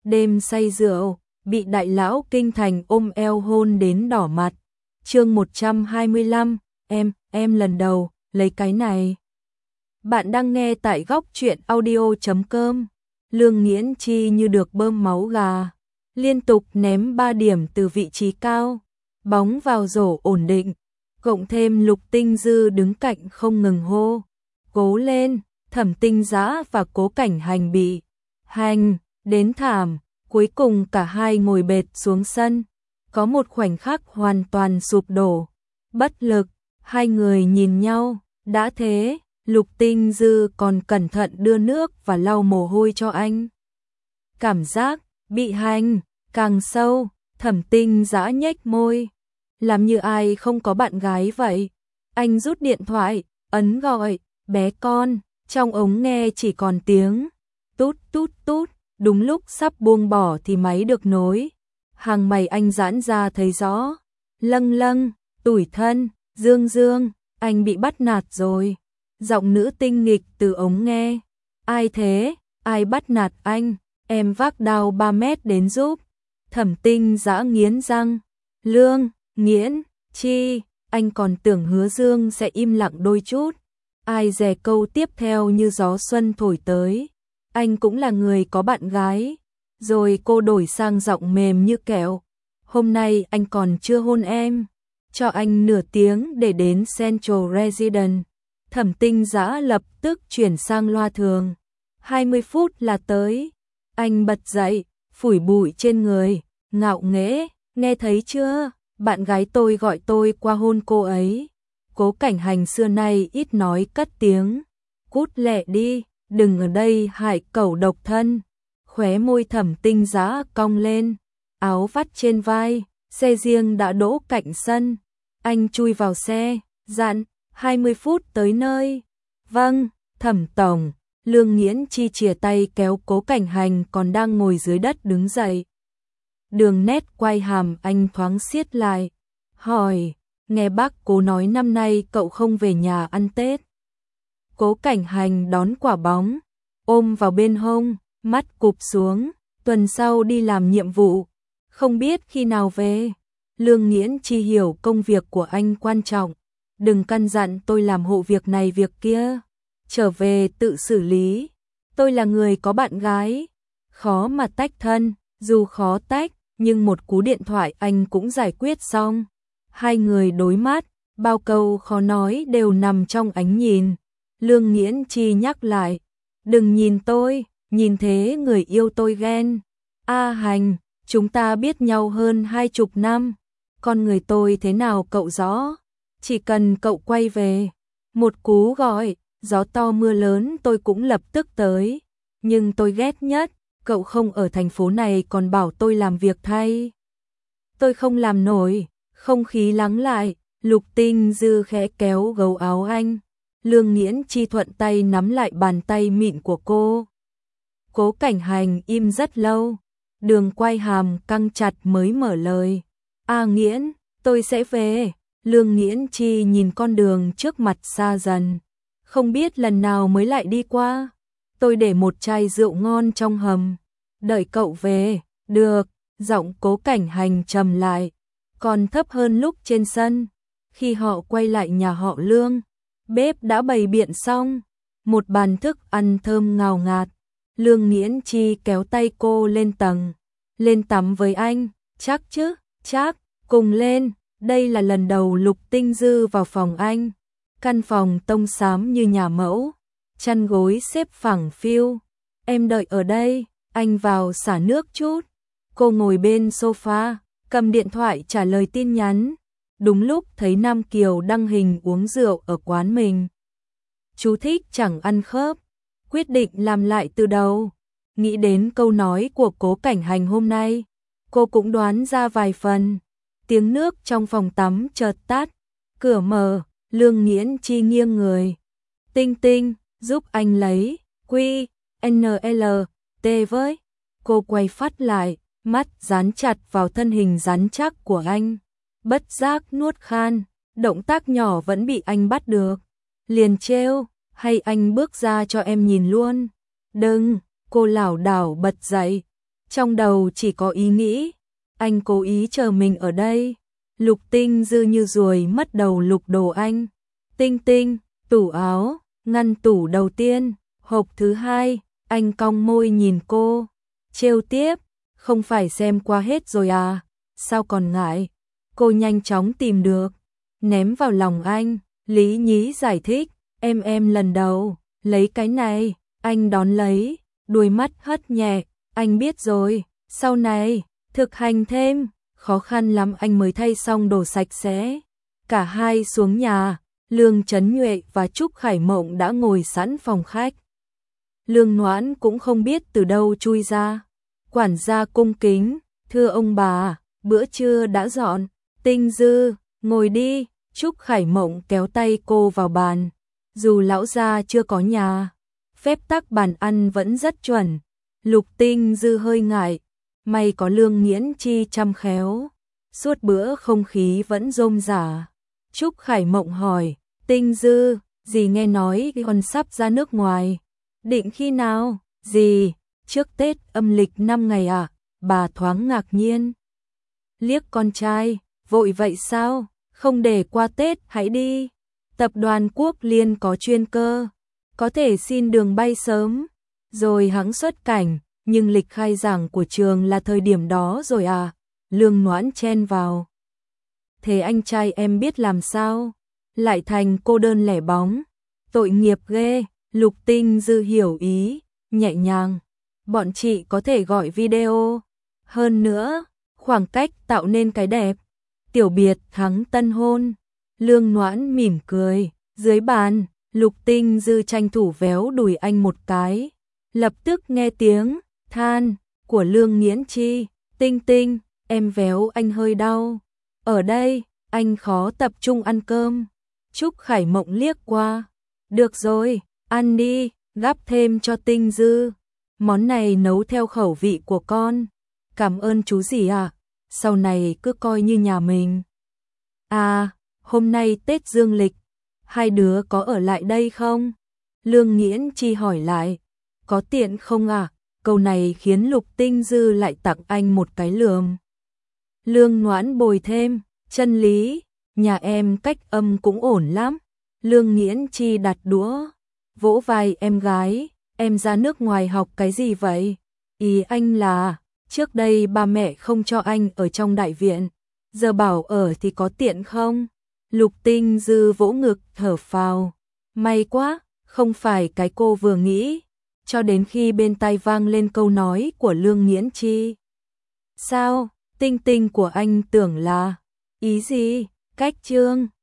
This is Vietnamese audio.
đêm say rượu, bị đại lão kinh thành ôm eo hôn đến đỏ mặt. Chương 125, em lần đầu lấy cái này. Bạn đang nghe tại góc truyện audio.com. Lương Nghiễn Chi như được bơm máu gà, liên tục ném 3 điểm từ vị trí cao, bóng vào rổ ổn định, cộng thêm Lục Tinh Dư đứng cạnh không ngừng hô, cố lên. Thẩm Tinh Dã và Cố Cảnh Hành bị hành đến thảm, cuối cùng cả hai ngồi bệt xuống sân, có một khoảnh khắc hoàn toàn sụp đổ, bất lực, hai người nhìn nhau, đã thế, Lục Tinh Dư còn cẩn thận đưa nước và lau mồ hôi cho anh. Cảm giác bị hành càng sâu, Thẩm Tinh Dã nhếch môi, làm như ai không có bạn gái vậy. Anh rút điện thoại, ấn gọi, bé con, trong ống nghe chỉ còn tiếng tút tút tút, đúng lúc sắp buông bỏ thì máy được nối. Hàng mày anh giãn ra thấy rõ, lâng lâng, tủi thân, Dương Dương, anh bị bắt nạt rồi. Giọng nữ tinh nghịch từ ống nghe, ai thế, ai bắt nạt anh, em vác đao 3 mét đến giúp. Thẩm Tinh Dã nghiến răng, Lương Nghiễn Chi, anh còn tưởng Hứa Dương sẽ im lặng đôi chút. Ai dè câu tiếp theo như gió xuân thổi tới, anh cũng là người có bạn gái. Rồi cô đổi sang giọng mềm như kẹo, hôm nay anh còn chưa hôn em, cho anh nửa tiếng để đến Central Residence. Thẩm Tinh Dã lập tức chuyển sang loa thường, 20 phút là tới. Anh bật dậy, phủi bụi trên người, ngạo nghễ, nghe thấy chưa, bạn gái tôi gọi tôi qua hôn cô ấy. Cố Cảnh Hành xưa nay ít nói cất tiếng, cút lẹ đi, đừng ở đây hại cẩu độc thân. Khóe môi Thẩm Tinh Dã cong lên, áo vắt trên vai, xe riêng đã đỗ cạnh sân. Anh chui vào xe, dặn, 20 phút tới nơi. Vâng, Thẩm tổng. Lương Nghiễn Chi chìa tay kéo Cố Cảnh Hành còn đang ngồi dưới đất đứng dậy. Đường nét quay hàm anh thoáng siết lại, hỏi, nghe bác Cố nói năm nay cậu không về nhà ăn Tết. Cố Cảnh Hành đón quả bóng, ôm vào bên hông, mắt cụp xuống, tuần sau đi làm nhiệm vụ, không biết khi nào về. Lương Nghiễn Chi hiểu công việc của anh quan trọng, đừng căn dặn tôi làm hộ việc này việc kia, trở về tự xử lý. Tôi là người có bạn gái, khó mà tách thân, dù khó tách, nhưng một cú điện thoại anh cũng giải quyết xong. Hai người đối mắt, bao câu khó nói đều nằm trong ánh nhìn. Lương Nghiễn Chi nhắc lại, đừng nhìn tôi, nhìn thế người yêu tôi ghen. A Hành, chúng ta biết nhau hơn 20 năm, con người tôi thế nào cậu rõ, chỉ cần cậu quay về, một cú gọi, gió to mưa lớn tôi cũng lập tức tới, nhưng tôi ghét nhất, cậu không ở thành phố này còn bảo tôi làm việc thay. Tôi không làm nổi. Không khí lắng lại, Lục Tinh Dư khẽ kéo gấu áo anh. Lương Nghiễn Chi thuận tay nắm lại bàn tay mịn của cô. Cố Cảnh Hành im rất lâu, đường quay hàm căng chặt mới mở lời. A Nghiễn, tôi sẽ về. Lương Nghiễn Chi nhìn con đường trước mặt xa dần, không biết lần nào mới lại đi qua. Tôi để một chai rượu ngon trong hầm, đợi cậu về. Được. Giọng Cố Cảnh Hành trầm lại, còn thấp hơn lúc trên sân. Khi họ quay lại nhà họ Lương, bếp đã bày biện xong, một bàn thức ăn thơm ngào ngạt. Lương Nghiễn Chi kéo tay cô lên tầng, lên tắm với anh. Chắc chứ? Chắc, cùng lên. Đây là lần đầu Lục Tinh Dư vào phòng anh, căn phòng tông xám như nhà mẫu, chăn gối xếp phẳng phiu. Em đợi ở đây, anh vào xả nước chút. Cô ngồi bên sofa, cầm điện thoại trả lời tin nhắn. Đúng lúc thấy Nam Kiều đăng hình uống rượu ở quán mình. Chú thích chẳng ăn khớp, quyết định làm lại từ đầu. Nghĩ đến câu nói của Cố Cảnh Hành hôm nay, cô cũng đoán ra vài phần. Tiếng nước trong phòng tắm chợt tắt, cửa mở, Lương Nghiễn Chi nghiêng người. Tinh Tinh, giúp anh lấy QNLT với. Cô quay phát lại, mắt dán chặt vào thân hình rắn chắc của anh, bất giác nuốt khan, động tác nhỏ vẫn bị anh bắt được. Liền trêu, hay anh bước ra cho em nhìn luôn. Đừng, cô lảo đảo bật dậy, Trong đầu chỉ có ý nghĩ, anh cố ý chờ mình ở đây. Lục Tinh Dư như ruồi mất đầu lục đồ anh. Tinh Tinh, tủ áo, ngăn tủ đầu tiên, hộp thứ hai, anh cong môi nhìn cô. Trêu tiếp, không phải xem qua hết rồi à, sao còn ngại? Cô nhanh chóng tìm được, ném vào lòng anh. Lý Nhí giải thích, em lần đầu, lấy cái này, anh đón lấy, đuôi mắt hất nhẹ, anh biết rồi, sau này, thực hành thêm, khó khăn lắm anh mới thay xong đồ sạch sẽ. Cả hai xuống nhà, Lương Chấn Nhuệ và Trúc Khải Mộng đã ngồi sẵn phòng khách. Lương Noãn cũng không biết từ đâu chui ra. Quản gia cung kính, thưa ông bà, bữa trưa đã dọn, Tinh Dư, ngồi đi. Trúc Khải Mộng kéo tay cô vào bàn. Dù lão gia chưa có nhà, phép tắc bàn ăn vẫn rất chuẩn. Lục Tinh Dư hơi ngại, may có Lương Nghiễn Chi chăm khéo. Suốt bữa không khí vẫn rôm rả. Trúc Khải Mộng hỏi, Tinh Dư, dì nghe nói con sắp ra nước ngoài. Định khi nào? Dì, trước Tết âm lịch 5 ngày à? Bà thoáng ngạc nhiên. Liếc con trai, vội vậy sao? Không để qua Tết hãy đi. Tập đoàn Quốc Liên có chuyên cơ, có thể xin đường bay sớm, rồi hẵng xuất cảnh, nhưng lịch khai giảng của trường là thời điểm đó rồi à? Lương Noãn chen vào. Thế anh trai em biết làm sao? Lại thành cô đơn lẻ bóng. Tội nghiệp ghê. Lục Tinh Dư hiểu ý, nhẹ nhàng. Bọn chị có thể gọi video. Hơn nữa, khoảng cách tạo nên cái đẹp. Tiểu biệt thắng tân hôn. Lương Noãn mỉm cười. Dưới bàn, Lục Tinh Dư tranh thủ véo đùi anh một cái. Lập tức nghe tiếng than của Lương Nghiễn Chi. Tinh Tinh, em véo anh hơi đau. Ở đây, anh khó tập trung ăn cơm. Trúc Khải Mộng liếc qua. Được rồi, ăn đi, gắp thêm cho Tinh Dư. Món này nấu theo khẩu vị của con. Cảm ơn chú dì ạ. Sau này cứ coi như nhà mình. À, hôm nay Tết dương lịch, hai đứa có ở lại đây không? Lương Nghiễn Chi hỏi lại. Có tiện không à? Câu này khiến Lục Tinh Dư lại tặng anh một cái lườm. Lương Noãn bồi thêm, chân lý, nhà em cách âm cũng ổn lắm. Lương Nghiễn Chi đặt đũa, vỗ vai em gái, em ra nước ngoài học cái gì vậy? Ý anh là, trước đây ba mẹ không cho anh ở trong đại viện, giờ bảo ở thì có tiện không? Lục Tinh Dư vỗ ngực thở phào, may quá, không phải cái cô vừa nghĩ, cho đến khi bên tai vang lên câu nói của Lương Nghiễn Chi. Sao, Tinh Tinh của anh tưởng là, ý gì, cách trương?